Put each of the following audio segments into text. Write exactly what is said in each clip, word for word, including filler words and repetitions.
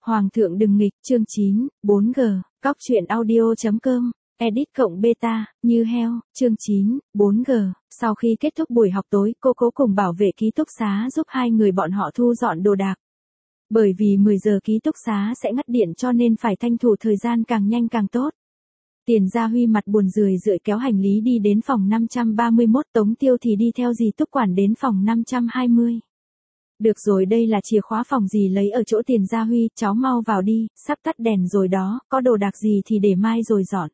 Hoàng thượng đừng nghịch, chương chín, bốn G, cóc truyện audio chấm com, edit cộng beta, như heo, chương chín, bốn G. Sau khi kết thúc buổi học tối, cô cố cùng bảo vệ ký túc xá giúp hai người bọn họ thu dọn đồ đạc. Bởi vì mười giờ ký túc xá sẽ ngắt điện cho nên phải tranh thủ thời gian càng nhanh càng tốt. Tiền Gia Huy mặt buồn rười rượi kéo hành lý đi đến phòng năm trăm ba mươi mốt, Tống Tiêu thì đi theo dì Túc Quản đến phòng năm trăm hai mươi. Được rồi, đây là chìa khóa phòng dì lấy ở chỗ Tiền Gia Huy, cháu mau vào đi, sắp tắt đèn rồi đó, có đồ đạc gì thì để mai rồi dọn.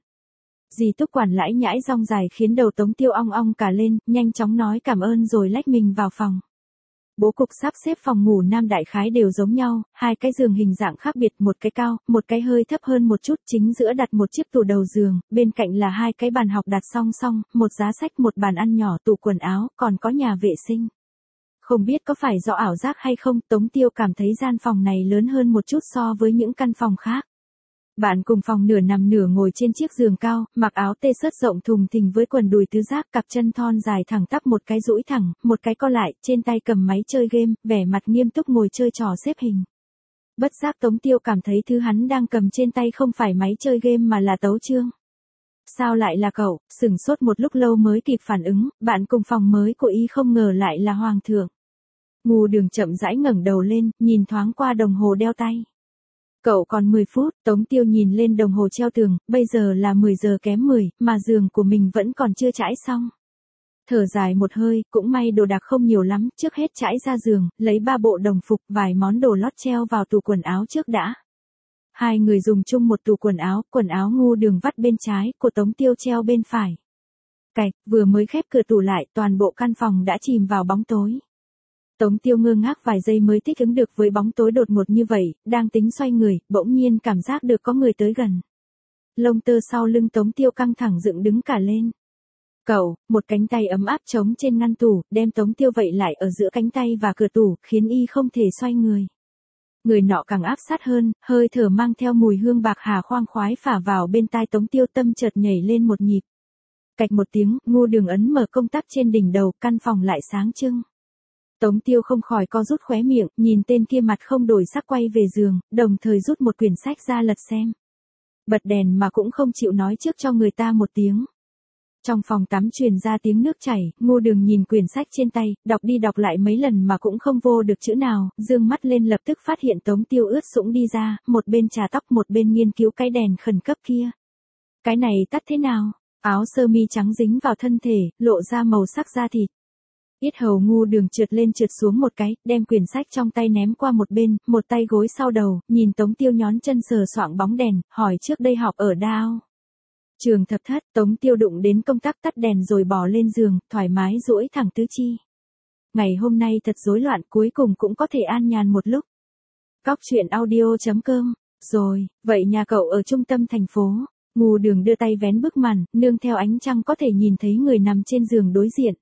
Dì Túc Quản lãi nhãi rong dài khiến đầu Tống Tiêu ong ong cả lên, nhanh chóng nói cảm ơn rồi lách mình vào phòng. Bố cục sắp xếp phòng ngủ nam đại khái đều giống nhau, hai cái giường hình dạng khác biệt, một cái cao, một cái hơi thấp hơn một chút, chính giữa đặt một chiếc tủ đầu giường, bên cạnh là hai cái bàn học đặt song song, một giá sách, một bàn ăn nhỏ, tủ quần áo, còn có nhà vệ sinh. Không biết có phải do ảo giác hay không, Tống Tiêu cảm thấy gian phòng này lớn hơn một chút so với những căn phòng khác. Bạn cùng phòng nửa nằm nửa ngồi trên chiếc giường cao, mặc áo tê xớt rộng thùng thình với quần đùi tứ giác, cặp chân thon dài thẳng tắp, một cái duỗi thẳng, một cái co lại, trên tay cầm máy chơi game, vẻ mặt nghiêm túc ngồi chơi trò xếp hình. Bất giác Tống Tiêu cảm thấy thứ hắn đang cầm trên tay không phải máy chơi game mà là tấu chương. Sao lại là cậu? Sửng sốt một lúc lâu mới kịp phản ứng, bạn cùng phòng mới của y không ngờ lại là Hoàng thượng. Ngô Đường chậm rãi ngẩng đầu lên, nhìn thoáng qua đồng hồ đeo tay. Cậu còn mười phút, Tống Tiêu nhìn lên đồng hồ treo tường, bây giờ là mười giờ kém mười, mà giường của mình vẫn còn chưa trải xong. Thở dài một hơi, cũng may đồ đạc không nhiều lắm, trước hết trải ra giường, lấy ba bộ đồng phục, vài món đồ lót treo vào tủ quần áo trước đã. Hai người dùng chung một tủ quần áo, quần áo Ngô Đường vắt bên trái, của Tống Tiêu treo bên phải. Cạch, vừa mới khép cửa tủ lại, toàn bộ căn phòng đã chìm vào bóng tối. Tống Tiêu ngơ ngác vài giây mới thích ứng được với bóng tối đột ngột như vậy, đang tính xoay người, bỗng nhiên cảm giác được có người tới gần. Lông tơ sau lưng Tống Tiêu căng thẳng dựng đứng cả lên. Cậu, một cánh tay ấm áp trống trên ngăn tủ, đem Tống Tiêu vậy lại ở giữa cánh tay và cửa tủ, khiến y không thể xoay người. Người nọ càng áp sát hơn, hơi thở mang theo mùi hương bạc hà khoang khoái phả vào bên tai Tống Tiêu, tâm chợt nhảy lên một nhịp. Cạch một tiếng, Ngô Đường ấn mở công tắc trên đỉnh đầu, căn phòng lại sáng trưng. Tống Tiêu không khỏi co rút khóe miệng, nhìn tên kia mặt không đổi sắc quay về giường, đồng thời rút một quyển sách ra lật xem. Bật đèn mà cũng không chịu nói trước cho người ta một tiếng. Trong phòng tắm truyền ra tiếng nước chảy, Ngô Đường nhìn quyển sách trên tay, đọc đi đọc lại mấy lần mà cũng không vô được chữ nào, dương mắt lên lập tức phát hiện Tống Tiêu ướt sũng đi ra, một bên chà tóc một bên nghiên cứu cái đèn khẩn cấp kia. Cái này tắt thế nào? Áo sơ mi trắng dính vào thân thể, lộ ra màu sắc da thịt. Yết hầu Ngô Đường trượt lên trượt xuống một cái, đem quyển sách trong tay ném qua một bên, một tay gối sau đầu, nhìn Tống Tiêu nhón chân sờ soạng bóng đèn, hỏi trước đây học ở Đao Trường Thập Thất. Tống Tiêu đụng đến công tắc tắt đèn rồi bò lên giường, thoải mái duỗi thẳng tứ chi. Ngày hôm nay thật rối loạn, cuối cùng cũng có thể an nhàn một lúc. Cóc truyện audio chấm com. Rồi, vậy nhà cậu ở trung tâm thành phố. Ngô Đường đưa tay vén bức màn, nương theo ánh trăng có thể nhìn thấy người nằm trên giường đối diện.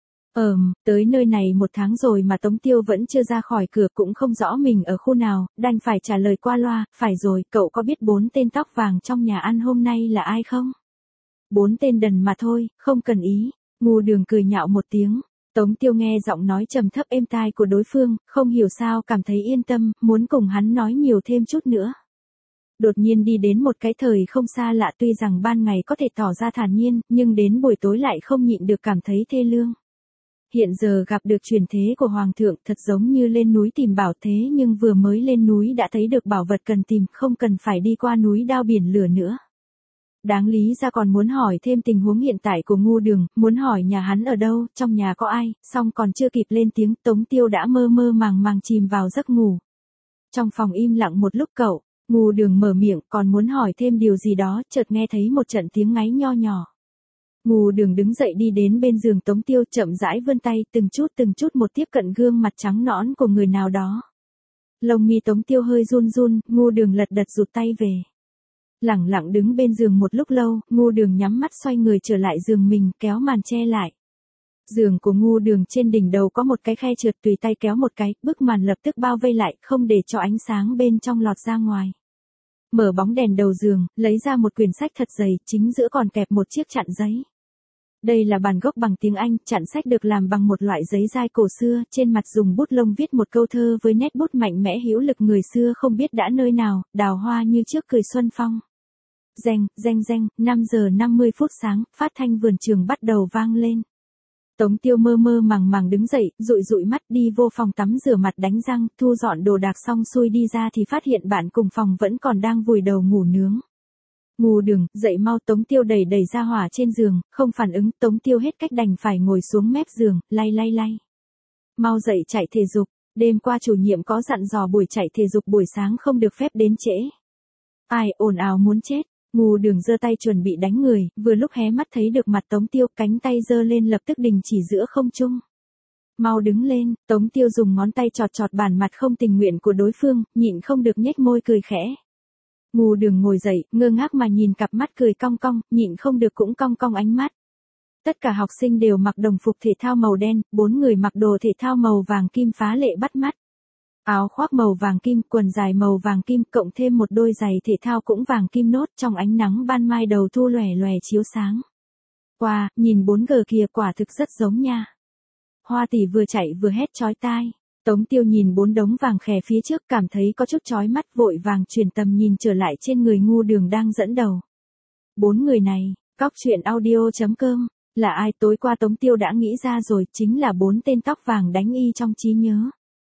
Ờm, tới nơi này một tháng rồi mà Tống Tiêu vẫn chưa ra khỏi cửa, cũng không rõ mình ở khu nào, đành phải trả lời qua loa, phải rồi, cậu có biết bốn tên tóc vàng trong nhà ăn hôm nay là ai không? Bốn tên đần mà thôi, không cần ý. Ngô Đường cười nhạo một tiếng. Tống Tiêu nghe giọng nói trầm thấp êm tai của đối phương, không hiểu sao cảm thấy yên tâm, muốn cùng hắn nói nhiều thêm chút nữa. Đột nhiên đi đến một cái thời không xa lạ, tuy rằng ban ngày có thể tỏ ra thản nhiên, nhưng đến buổi tối lại không nhịn được cảm thấy thê lương. Hiện giờ gặp được truyền thế của Hoàng thượng, thật giống như lên núi tìm bảo, thế nhưng vừa mới lên núi đã thấy được bảo vật cần tìm, không cần phải đi qua núi đao biển lửa nữa. Đáng lý ra còn muốn hỏi thêm tình huống hiện tại của Ngô Đường, muốn hỏi nhà hắn ở đâu, trong nhà có ai, song còn chưa kịp lên tiếng, Tống Tiêu đã mơ mơ màng màng chìm vào giấc ngủ. Trong phòng im lặng một lúc, cậu, Ngô Đường mở miệng, còn muốn hỏi thêm điều gì đó, chợt nghe thấy một trận tiếng ngáy nho nhỏ. Ngô Đường đứng dậy đi đến bên giường Tống Tiêu, chậm rãi vươn tay, từng chút từng chút một tiếp cận gương mặt trắng nõn của người nào đó. Lông mi Tống Tiêu hơi run run, Ngô Đường lật đật rụt tay về. Lẳng lặng đứng bên giường một lúc lâu, Ngô Đường nhắm mắt xoay người trở lại giường mình, kéo màn che lại. Giường của Ngô Đường trên đỉnh đầu có một cái khe trượt, tùy tay kéo một cái, bức màn lập tức bao vây lại, không để cho ánh sáng bên trong lọt ra ngoài. Mở bóng đèn đầu giường, lấy ra một quyển sách thật dày, chính giữa còn kẹp một chiếc chặn giấy. Đây là bản gốc bằng tiếng Anh, chặn sách được làm bằng một loại giấy dai cổ xưa, trên mặt dùng bút lông viết một câu thơ với nét bút mạnh mẽ hữu lực người xưa không biết đã nơi nào, đào hoa như trước cười xuân phong. Reng, reng reng, năm giờ năm mươi phút sáng, phát thanh vườn trường bắt đầu vang lên. Tống Tiêu mơ mơ màng màng đứng dậy, dụi dụi mắt đi vô phòng tắm rửa mặt đánh răng, thu dọn đồ đạc xong xuôi đi ra thì phát hiện bạn cùng phòng vẫn còn đang vùi đầu ngủ nướng. Ngủ Đường, dậy mau. Tống Tiêu đẩy đẩy ra hỏa trên giường, không phản ứng, Tống Tiêu hết cách đành phải ngồi xuống mép giường, lay lay lay. Mau dậy chạy thể dục, đêm qua chủ nhiệm có dặn dò buổi chạy thể dục buổi sáng không được phép đến trễ. Ai, ồn ào muốn chết. Ngủ Đường giơ tay chuẩn bị đánh người, vừa lúc hé mắt thấy được mặt Tống Tiêu, cánh tay giơ lên lập tức đình chỉ giữa không trung. Mau đứng lên. Tống Tiêu dùng ngón tay chọt chọt bản mặt không tình nguyện của đối phương, nhịn không được nhếch môi cười khẽ. Ngủ Đường ngồi dậy, ngơ ngác mà nhìn cặp mắt cười cong cong, nhịn không được cũng cong cong ánh mắt. Tất cả học sinh đều mặc đồng phục thể thao màu đen, bốn người mặc đồ thể thao màu vàng kim phá lệ bắt mắt. Áo khoác màu vàng kim, quần dài màu vàng kim, cộng thêm một đôi giày thể thao cũng vàng kim nốt, trong ánh nắng ban mai đầu thu lòe lòe chiếu sáng. Wow, nhìn bốn gờ kìa, quả thực rất giống nha. Hoa tỷ vừa chạy vừa hét chói tai. Tống Tiêu nhìn bốn đống vàng khè phía trước cảm thấy có chút chói mắt, vội vàng chuyển tầm nhìn trở lại trên người Ngũ Đường đang dẫn đầu. Bốn người này, cóc truyện audio chấm com, là ai? Tối qua Tống Tiêu đã nghĩ ra rồi, chính là bốn tên tóc vàng đánh y trong trí nhớ.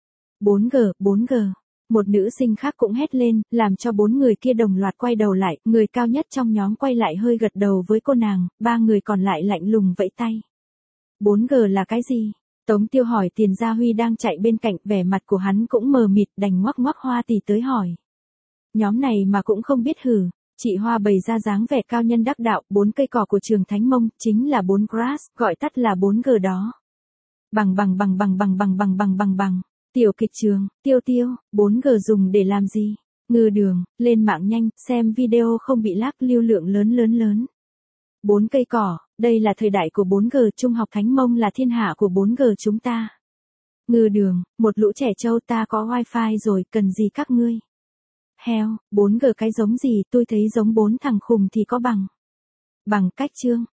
bốn gờ, bốn gờ. Một nữ sinh khác cũng hét lên, làm cho bốn người kia đồng loạt quay đầu lại, người cao nhất trong nhóm quay lại hơi gật đầu với cô nàng, ba người còn lại lạnh lùng vẫy tay. bốn gờ là cái gì? Tống Tiêu hỏi. Tiền Gia Huy đang chạy bên cạnh, vẻ mặt của hắn cũng mờ mịt, đành ngoắc ngoắc Hoa tỷ tới hỏi. Nhóm này mà cũng không biết hử. Chị Hoa bày ra dáng vẻ cao nhân đắc đạo, bốn cây cỏ của trường Thánh Mông, chính là bốn grass, gọi tắt là bốn gờ đó. Bằng bằng bằng bằng bằng bằng bằng bằng bằng bằng. Tiểu kịch trường, Tiêu Tiêu, bốn gờ dùng để làm gì? Ngư Đường, lên mạng nhanh, xem video không bị lag, lưu lượng lớn lớn lớn. Bốn cây cỏ, đây là thời đại của bốn gờ, Trung học Thánh Mông là thiên hạ của bốn gờ chúng ta. Ngư Đường, một lũ trẻ trâu, ta có wifi rồi, cần gì các ngươi? Heo, bốn gờ cái giống gì, tôi thấy giống bốn thằng khùng thì có bằng. Bằng cách chương,